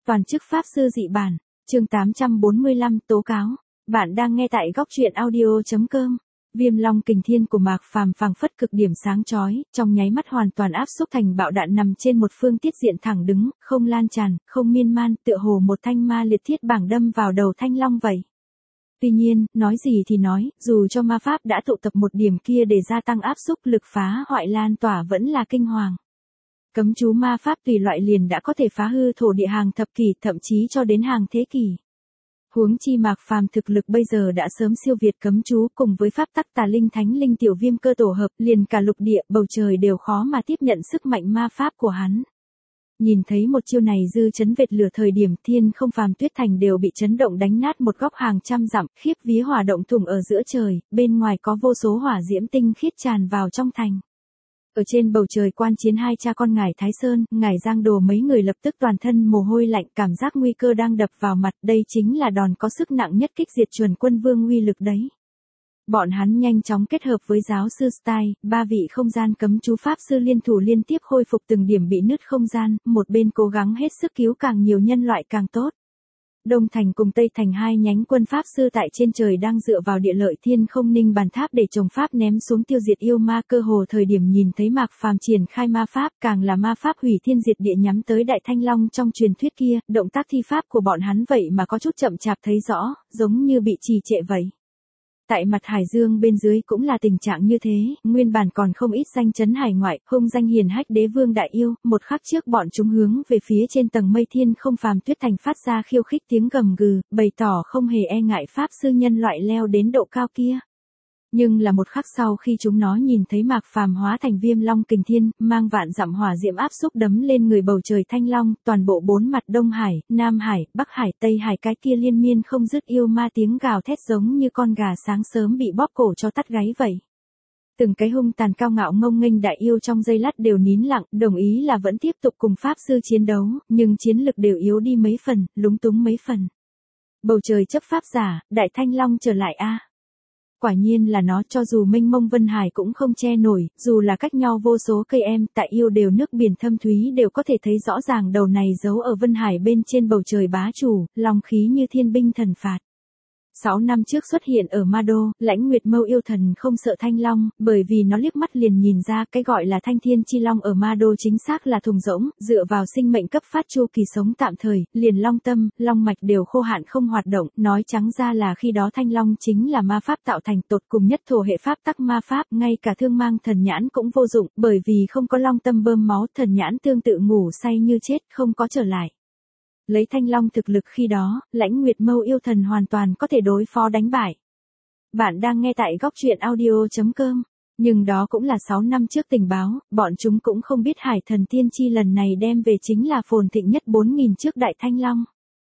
Toàn chức Pháp sư dị bản, chương 845 tố cáo. Bạn đang nghe tại góc truyện audio.com. Viêm long kình thiên của Mạc Phàm phảng phất cực điểm sáng chói, trong nháy mắt hoàn toàn áp xúc thành bạo đạn nằm trên một phương tiết diện thẳng đứng, không lan tràn, không miên man, tựa hồ một thanh ma liệt thiết bảng đâm vào đầu thanh long vậy. Tuy nhiên, nói gì thì nói, dù cho ma pháp đã tụ tập một điểm kia để gia tăng áp xúc, lực phá hoại lan tỏa vẫn là kinh hoàng. Cấm chú ma pháp tùy loại liền đã có thể phá hư thổ địa hàng thập kỷ, thậm chí cho đến hàng thế kỷ. Huống chi Mạc Phàm thực lực bây giờ đã sớm siêu việt cấm chú, cùng với pháp tắc tà linh thánh linh tiểu viêm cơ tổ hợp, liền cả lục địa, bầu trời đều khó mà tiếp nhận sức mạnh ma pháp của hắn. Nhìn thấy một chiêu này dư chấn vệt lửa thời điểm Thiên Không Phàm Tuyết Thành đều bị chấn động đánh nát một góc hàng trăm dặm, khiếp vía hỏa động thủng ở giữa trời, bên ngoài có vô số hỏa diễm tinh khiết tràn vào trong thành. Ở trên bầu trời quan chiến hai cha con ngài Thái Sơn, ngài Giang Đồ mấy người lập tức toàn thân mồ hôi lạnh, cảm giác nguy cơ đang đập vào mặt, đây chính là đòn có sức nặng nhất kích diệt Chuẩn Quân Vương uy lực đấy. Bọn hắn nhanh chóng kết hợp với giáo sư Style, ba vị không gian cấm chú pháp sư liên thủ liên tiếp khôi phục từng điểm bị nứt không gian, một bên cố gắng hết sức cứu càng nhiều nhân loại càng tốt. Đông Thành cùng Tây Thành hai nhánh quân pháp sư tại trên trời đang dựa vào địa lợi Thiên Không Ninh bàn tháp để trồng pháp ném xuống tiêu diệt yêu ma, cơ hồ thời điểm nhìn thấy Mạc Phàm triển khai ma pháp, càng là ma pháp hủy thiên diệt địa nhắm tới Đại Thanh Long trong truyền thuyết kia, động tác thi pháp của bọn hắn vậy mà có chút chậm chạp thấy rõ, giống như bị trì trệ vậy. Tại mặt hải dương bên dưới cũng là tình trạng như thế, nguyên bản còn không ít danh chấn hải ngoại, hung danh hiền hách đế vương đại yêu, một khắc trước bọn chúng hướng về phía trên tầng mây Thiên Không Phàm Tuyết Thành phát ra khiêu khích tiếng gầm gừ, bày tỏ không hề e ngại pháp sư nhân loại leo đến độ cao kia. Nhưng là một khắc sau khi chúng nó nhìn thấy Mạc Phàm hóa thành viêm long kình thiên, mang vạn dặm hỏa diễm áp xúc đấm lên người bầu trời thanh long, toàn bộ bốn mặt Đông Hải, Nam Hải, Bắc Hải, Tây Hải cái kia liên miên không dứt yêu ma tiếng gào thét giống như con gà sáng sớm bị bóp cổ cho tắt gáy vậy. Từng cái hung tàn cao ngạo ngông nghênh đại yêu trong giây lát đều nín lặng, đồng ý là vẫn tiếp tục cùng pháp sư chiến đấu, nhưng chiến lực đều yếu đi mấy phần, lúng túng mấy phần. Bầu trời chấp pháp giả, Đại Thanh Long trở lại a. Quả nhiên là nó, cho dù mênh mông vân hải cũng không che nổi, dù là cách nhau vô số cây em, tại yêu đều nước biển thâm thúy đều có thể thấy rõ ràng đầu này giấu ở vân hải bên trên bầu trời bá chủ, long khí như thiên binh thần phạt. 6 năm trước xuất hiện ở Ma Đô, Lãnh Nguyệt Mâu yêu thần không sợ thanh long, bởi vì nó liếc mắt liền nhìn ra cái gọi là thanh thiên chi long ở Ma Đô chính xác là thùng rỗng, dựa vào sinh mệnh cấp phát chu kỳ sống tạm thời, liền long tâm, long mạch đều khô hạn không hoạt động, nói trắng ra là khi đó thanh long chính là ma pháp tạo thành, tột cùng nhất thổ hệ pháp tắc ma pháp, ngay cả thương mang thần nhãn cũng vô dụng, bởi vì không có long tâm bơm máu, thần nhãn tương tự ngủ say như chết, không có trở lại. Lấy thanh long thực lực khi đó, Lãnh Nguyệt Mâu yêu thần hoàn toàn có thể đối phó đánh bại. Bạn đang nghe tại góc truyện audio.com. Nhưng đó cũng là 6 năm trước tình báo, bọn chúng cũng không biết Hải Thần Tiên Chi lần này đem về chính là phồn thịnh nhất 4.000 trước Đại Thanh Long.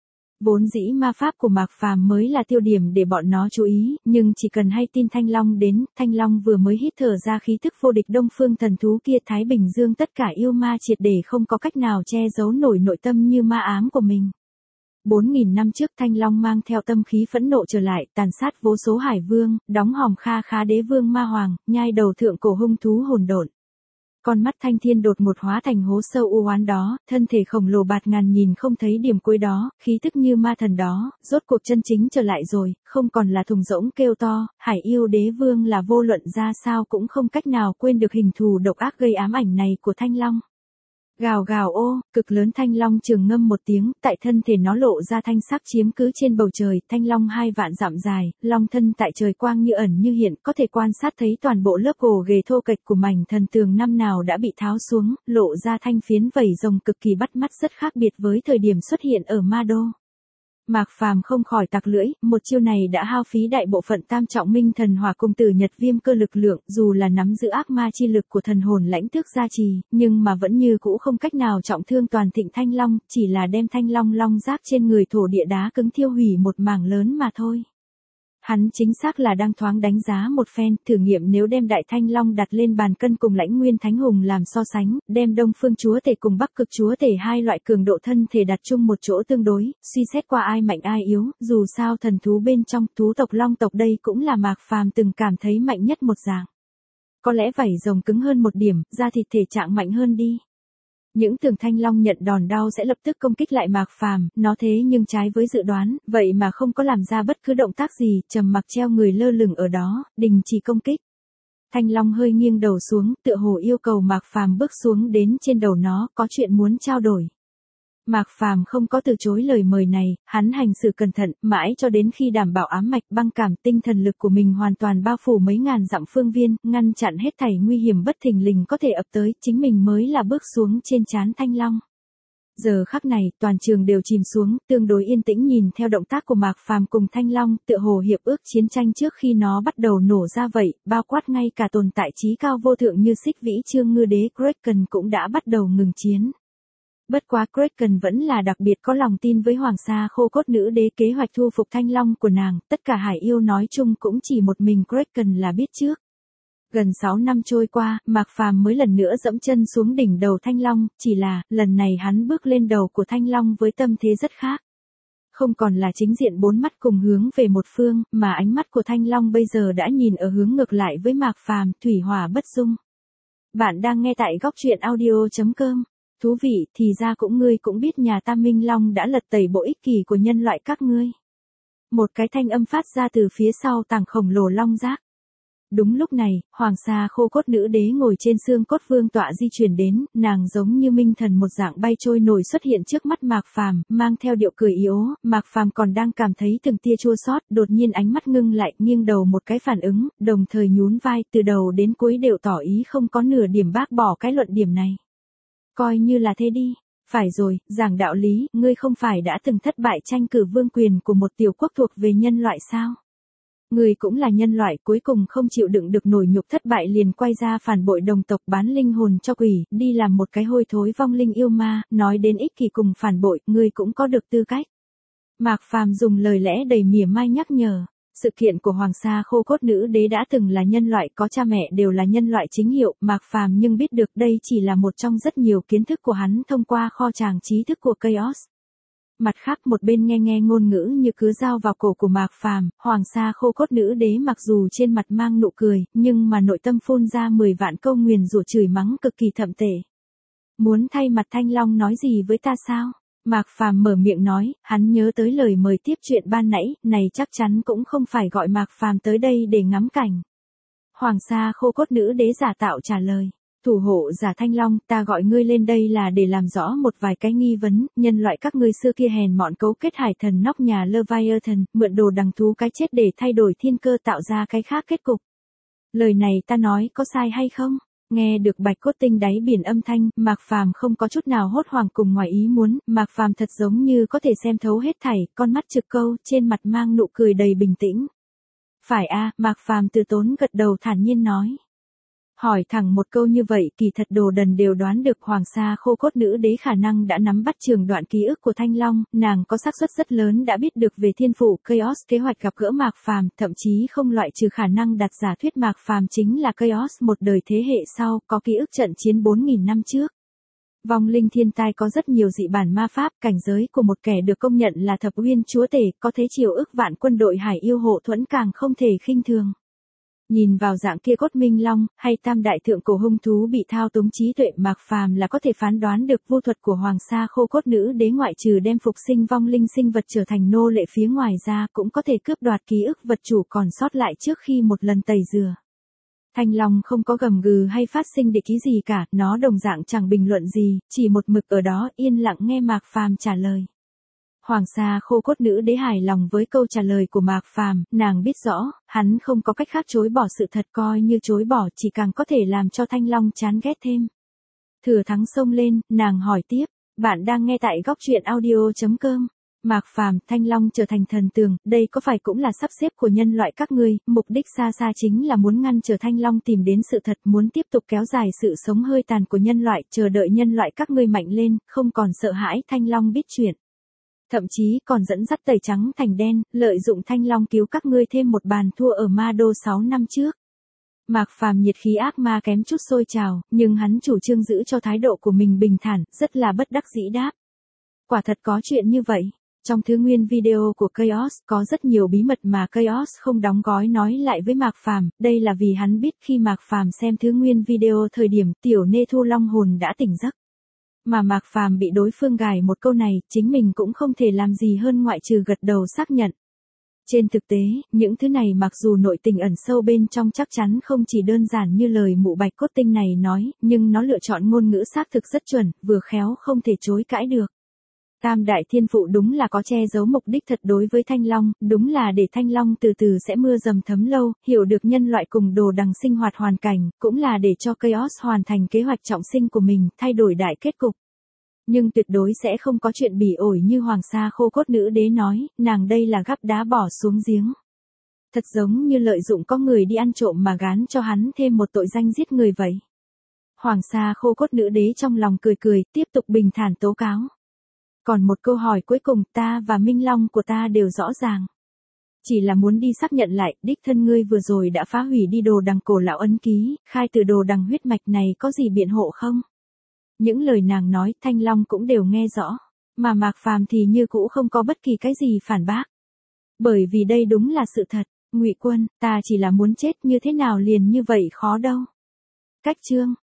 Vốn dĩ ma pháp của Mạc Phàm mới là tiêu điểm để bọn nó chú ý, nhưng chỉ cần hay tin Thanh Long đến, Thanh Long vừa mới hít thở ra khí tức vô địch Đông Phương thần thú kia, Thái Bình Dương tất cả yêu ma triệt để không có cách nào che giấu nổi nội tâm như ma ám của mình. 4.000 năm trước Thanh Long mang theo tâm khí phẫn nộ trở lại, tàn sát vô số hải vương, đóng hòm Kha Khá đế vương ma hoàng, nhai đầu thượng cổ hung thú hồn độn. Con mắt Thanh Thiên đột một hóa thành hố sâu u oán đó, thân thể khổng lồ bạt ngàn nhìn không thấy điểm cuối đó, khí tức như ma thần đó, rốt cuộc chân chính trở lại rồi, không còn là thùng rỗng kêu to, Hải yêu đế vương là vô luận ra sao cũng không cách nào quên được hình thù độc ác gây ám ảnh này của Thanh Long. Gào gào ô, cực lớn Thanh Long trường ngâm một tiếng, tại thân thể nó lộ ra thanh sắc chiếm cứ trên bầu trời, Thanh Long 2 vạn dặm dài, long thân tại trời quang như ẩn như hiện, có thể quan sát thấy toàn bộ lớp gồ ghề thô kệch của mảnh thần tường năm nào đã bị tháo xuống, lộ ra thanh phiến vảy rồng cực kỳ bắt mắt, rất khác biệt với thời điểm xuất hiện ở Ma Đô. Mạc Phàm không khỏi tặc lưỡi, một chiêu này đã hao phí đại bộ phận tam trọng minh thần hỏa cùng tử nhật viêm cơ lực lượng, dù là nắm giữ ác ma chi lực của thần hồn lãnh tước gia trì, nhưng mà vẫn như cũ không cách nào trọng thương toàn thịnh Thanh Long, chỉ là đem Thanh Long long giáp trên người thổ địa đá cứng thiêu hủy một mảng lớn mà thôi. Hắn chính xác là đang thoáng đánh giá một phen, thử nghiệm nếu đem Đại Thanh Long đặt lên bàn cân cùng Lãnh Nguyên Thánh Hùng làm so sánh, đem Đông Phương Chúa Tể cùng Bắc Cực Chúa Tể hai loại cường độ thân thể đặt chung một chỗ tương đối, suy xét qua ai mạnh ai yếu, dù sao thần thú bên trong, thú tộc Long tộc đây cũng là Mạc Phàm từng cảm thấy mạnh nhất một dạng. Có lẽ vảy rồng cứng hơn một điểm, da thịt thể trạng mạnh hơn đi. Những tưởng Thanh Long nhận đòn đau sẽ lập tức công kích lại Mạc Phàm, nó thế nhưng trái với dự đoán, vậy mà không có làm ra bất cứ động tác gì, trầm mặc treo người lơ lửng ở đó, đình chỉ công kích. Thanh Long hơi nghiêng đầu xuống, tựa hồ yêu cầu Mạc Phàm bước xuống đến trên đầu nó, có chuyện muốn trao đổi. Mạc Phàm không có từ chối lời mời này, hắn hành xử cẩn thận, mãi cho đến khi đảm bảo ám mạch băng cảm tinh thần lực của mình hoàn toàn bao phủ mấy ngàn dặm phương viên, ngăn chặn hết thảy nguy hiểm bất thình lình có thể ập tới, chính mình mới là bước xuống trên trán Thanh Long. Giờ khắc này, toàn trường đều chìm xuống, tương đối yên tĩnh nhìn theo động tác của Mạc Phàm cùng Thanh Long, tựa hồ hiệp ước chiến tranh trước khi nó bắt đầu nổ ra vậy, bao quát ngay cả tồn tại trí cao vô thượng như Xích Vĩ Trương Ngư Đế Kraken cũng đã bắt đầu ngừng chiến. Bất quá Kraken vẫn là đặc biệt có lòng tin với Hoàng Sa Khô Cốt Nữ Đế kế hoạch thu phục Thanh Long của nàng, tất cả hải yêu nói chung cũng chỉ một mình Kraken là biết trước. Gần 6 năm trôi qua, Mạc Phàm mới lần nữa dẫm chân xuống đỉnh đầu Thanh Long, chỉ là, lần này hắn bước lên đầu của Thanh Long với tâm thế rất khác. Không còn là chính diện bốn mắt cùng hướng về một phương, mà ánh mắt của Thanh Long bây giờ đã nhìn ở hướng ngược lại với Mạc Phàm, thủy hỏa bất dung. Bạn đang nghe tại góc truyện audio.com. Thú vị, thì ra ngươi cũng biết nhà ta Minh Long đã lật tẩy bộ ích kỷ của nhân loại các ngươi. Một cái thanh âm phát ra từ phía sau tảng khổng lồ long giác. Đúng lúc này, Hoàng Sa Khô Cốt Nữ Đế ngồi trên xương cốt vương tọa di chuyển đến, nàng giống như minh thần một dạng bay trôi nổi xuất hiện trước mắt Mạc Phàm, mang theo điệu cười yếu, Mạc Phàm còn đang cảm thấy từng tia chua xót, đột nhiên ánh mắt ngưng lại, nghiêng đầu một cái phản ứng, đồng thời nhún vai, từ đầu đến cuối đều tỏ ý không có nửa điểm bác bỏ cái luận điểm này. Coi như là thế đi. Phải rồi, giảng đạo lý, ngươi không phải đã từng thất bại tranh cử vương quyền của một tiểu quốc thuộc về nhân loại sao? Ngươi cũng là nhân loại, cuối cùng không chịu đựng được nổi nhục thất bại liền quay ra phản bội đồng tộc, bán linh hồn cho quỷ, đi làm một cái hôi thối vong linh yêu ma, nói đến ích kỷ cùng phản bội, ngươi cũng có được tư cách. Mạc Phàm dùng lời lẽ đầy mỉa mai nhắc nhở. Sự kiện của Hoàng Sa Khô Cốt Nữ Đế đã từng là nhân loại, có cha mẹ đều là nhân loại chính hiệu, Mạc Phàm nhưng biết được đây chỉ là một trong rất nhiều kiến thức của hắn thông qua kho tàng trí thức của Chaos. Mặt khác một bên nghe ngôn ngữ như cứ dao vào cổ của Mạc Phàm, Hoàng Sa Khô Cốt Nữ Đế mặc dù trên mặt mang nụ cười, nhưng mà nội tâm phun ra 10 vạn câu nguyền rủa chửi mắng cực kỳ thậm tệ. Muốn thay mặt Thanh Long nói gì với ta sao? Mạc Phàm mở miệng nói, hắn nhớ tới lời mời tiếp chuyện ban nãy, này chắc chắn cũng không phải gọi Mạc Phàm tới đây để ngắm cảnh. Hoàng Sa Khô Cốt Nữ Đế giả tạo trả lời, thủ hộ giả Thanh Long, ta gọi ngươi lên đây là để làm rõ một vài cái nghi vấn, nhân loại các ngươi xưa kia hèn mọn cấu kết hải thần nóc nhà Leviathan, mượn đồ đằng thú cái chết để thay đổi thiên cơ tạo ra cái khác kết cục. Lời này ta nói có sai hay không? Nghe được bạch cốt tinh đáy biển âm thanh, Mạc Phàm không có chút nào hốt hoảng cùng ngoài ý muốn, Mạc Phàm thật giống như có thể xem thấu hết thảy, con mắt trực câu, trên mặt mang nụ cười đầy bình tĩnh. Phải a, Mạc Phàm từ tốn gật đầu thản nhiên nói. Hỏi thẳng một câu như vậy, kỳ thật đồ đần đều đoán được Hoàng Sa Khô Cốt Nữ Đế khả năng đã nắm bắt trường đoạn ký ức của Thanh Long, nàng có xác suất rất lớn đã biết được về thiên phủ Chaos kế hoạch gặp gỡ Mạc Phàm, thậm chí không loại trừ khả năng đặt giả thuyết Mạc Phàm chính là Chaos một đời thế hệ sau, có ký ức trận chiến 4000 năm trước. Vong linh thiên tai có rất nhiều dị bản ma pháp, cảnh giới của một kẻ được công nhận là thập uyên chúa tể, có thế chiều ức vạn quân đội hải yêu hộ thuẫn càng không thể khinh thường. Nhìn vào dạng kia cốt minh long, hay tam đại thượng cổ hung thú bị thao túng trí tuệ, Mạc Phàm là có thể phán đoán được vô thuật của Hoàng Sa Khô Cốt Nữ Đế ngoại trừ đem phục sinh vong linh sinh vật trở thành nô lệ phía ngoài ra cũng có thể cướp đoạt ký ức vật chủ còn sót lại trước khi một lần tẩy rửa. Thanh Long không có gầm gừ hay phát sinh địch ý gì cả, nó đồng dạng chẳng bình luận gì, chỉ một mực ở đó yên lặng nghe Mạc Phàm trả lời. Hoàng Sa Khô Cốt Nữ Đế hài lòng với câu trả lời của Mạc Phàm, nàng biết rõ, hắn không có cách khác chối bỏ sự thật, coi như chối bỏ chỉ càng có thể làm cho Thanh Long chán ghét thêm. Thừa thắng xông lên, nàng hỏi tiếp, bạn đang nghe tại góc truyện audio.com. Mạc Phàm, Thanh Long trở thành thần tường, đây có phải cũng là sắp xếp của nhân loại các ngươi, mục đích xa xa chính là muốn ngăn trở Thanh Long tìm đến sự thật, muốn tiếp tục kéo dài sự sống hơi tàn của nhân loại, chờ đợi nhân loại các ngươi mạnh lên, không còn sợ hãi Thanh Long biết chuyện. Thậm chí còn dẫn dắt tẩy trắng thành đen, lợi dụng Thanh Long cứu các ngươi thêm một bàn thua ở Ma Đô 6 năm trước. Mạc Phàm nhiệt khí ác ma kém chút sôi trào, nhưng hắn chủ trương giữ cho thái độ của mình bình thản, rất là bất đắc dĩ đáp. Quả thật có chuyện như vậy. Trong thứ nguyên video của Chaos có rất nhiều bí mật mà Chaos không đóng gói nói lại với Mạc Phàm, đây là vì hắn biết khi Mạc Phàm xem thứ nguyên video thời điểm tiểu Nê Thu Long hồn đã tỉnh giấc. Mà Mạc Phàm bị đối phương gài một câu này, chính mình cũng không thể làm gì hơn ngoại trừ gật đầu xác nhận. Trên thực tế, những thứ này mặc dù nội tình ẩn sâu bên trong chắc chắn không chỉ đơn giản như lời mụ Bạch Cốt Tinh này nói, nhưng nó lựa chọn ngôn ngữ xác thực rất chuẩn, vừa khéo không thể chối cãi được. Tam đại thiên phụ đúng là có che giấu mục đích thật đối với Thanh Long, đúng là để Thanh Long từ từ sẽ mưa dầm thấm lâu, hiểu được nhân loại cùng đồ đằng sinh hoạt hoàn cảnh, cũng là để cho Chaos hoàn thành kế hoạch trọng sinh của mình, thay đổi đại kết cục. Nhưng tuyệt đối sẽ không có chuyện bỉ ổi như Hoàng Sa Khô Cốt Nữ Đế nói, nàng đây là gắp đá bỏ xuống giếng. Thật giống như lợi dụng có người đi ăn trộm mà gán cho hắn thêm một tội danh giết người vậy. Hoàng Sa Khô Cốt Nữ Đế trong lòng cười cười, tiếp tục bình thản tố cáo. Còn một câu hỏi cuối cùng, ta và Minh Long của ta đều rõ ràng. Chỉ là muốn đi xác nhận lại, đích thân ngươi vừa rồi đã phá hủy đi đồ đằng cổ lão ấn ký, khai từ đồ đằng huyết mạch này có gì biện hộ không? Những lời nàng nói, Thanh Long cũng đều nghe rõ, mà Mạc Phàm thì như cũ không có bất kỳ cái gì phản bác. Bởi vì đây đúng là sự thật, Ngụy Quân, ta chỉ là muốn chết như thế nào liền như vậy khó đâu. Cách chương